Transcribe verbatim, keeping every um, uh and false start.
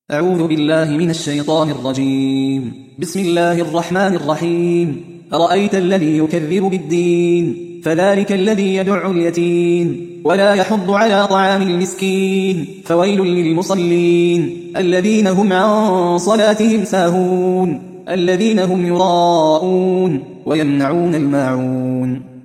أعوذ بالله من الشيطان الرجيم. بسم الله الرحمن الرحيم. أرأيت الذي يكذب بالدين فذلك الذي يدع اليتيم ولا يحض على طعام المسكين فويل للمصلين الذين هم عن صلاتهم ساهون الذين هم يراءون ويمنعون الماعون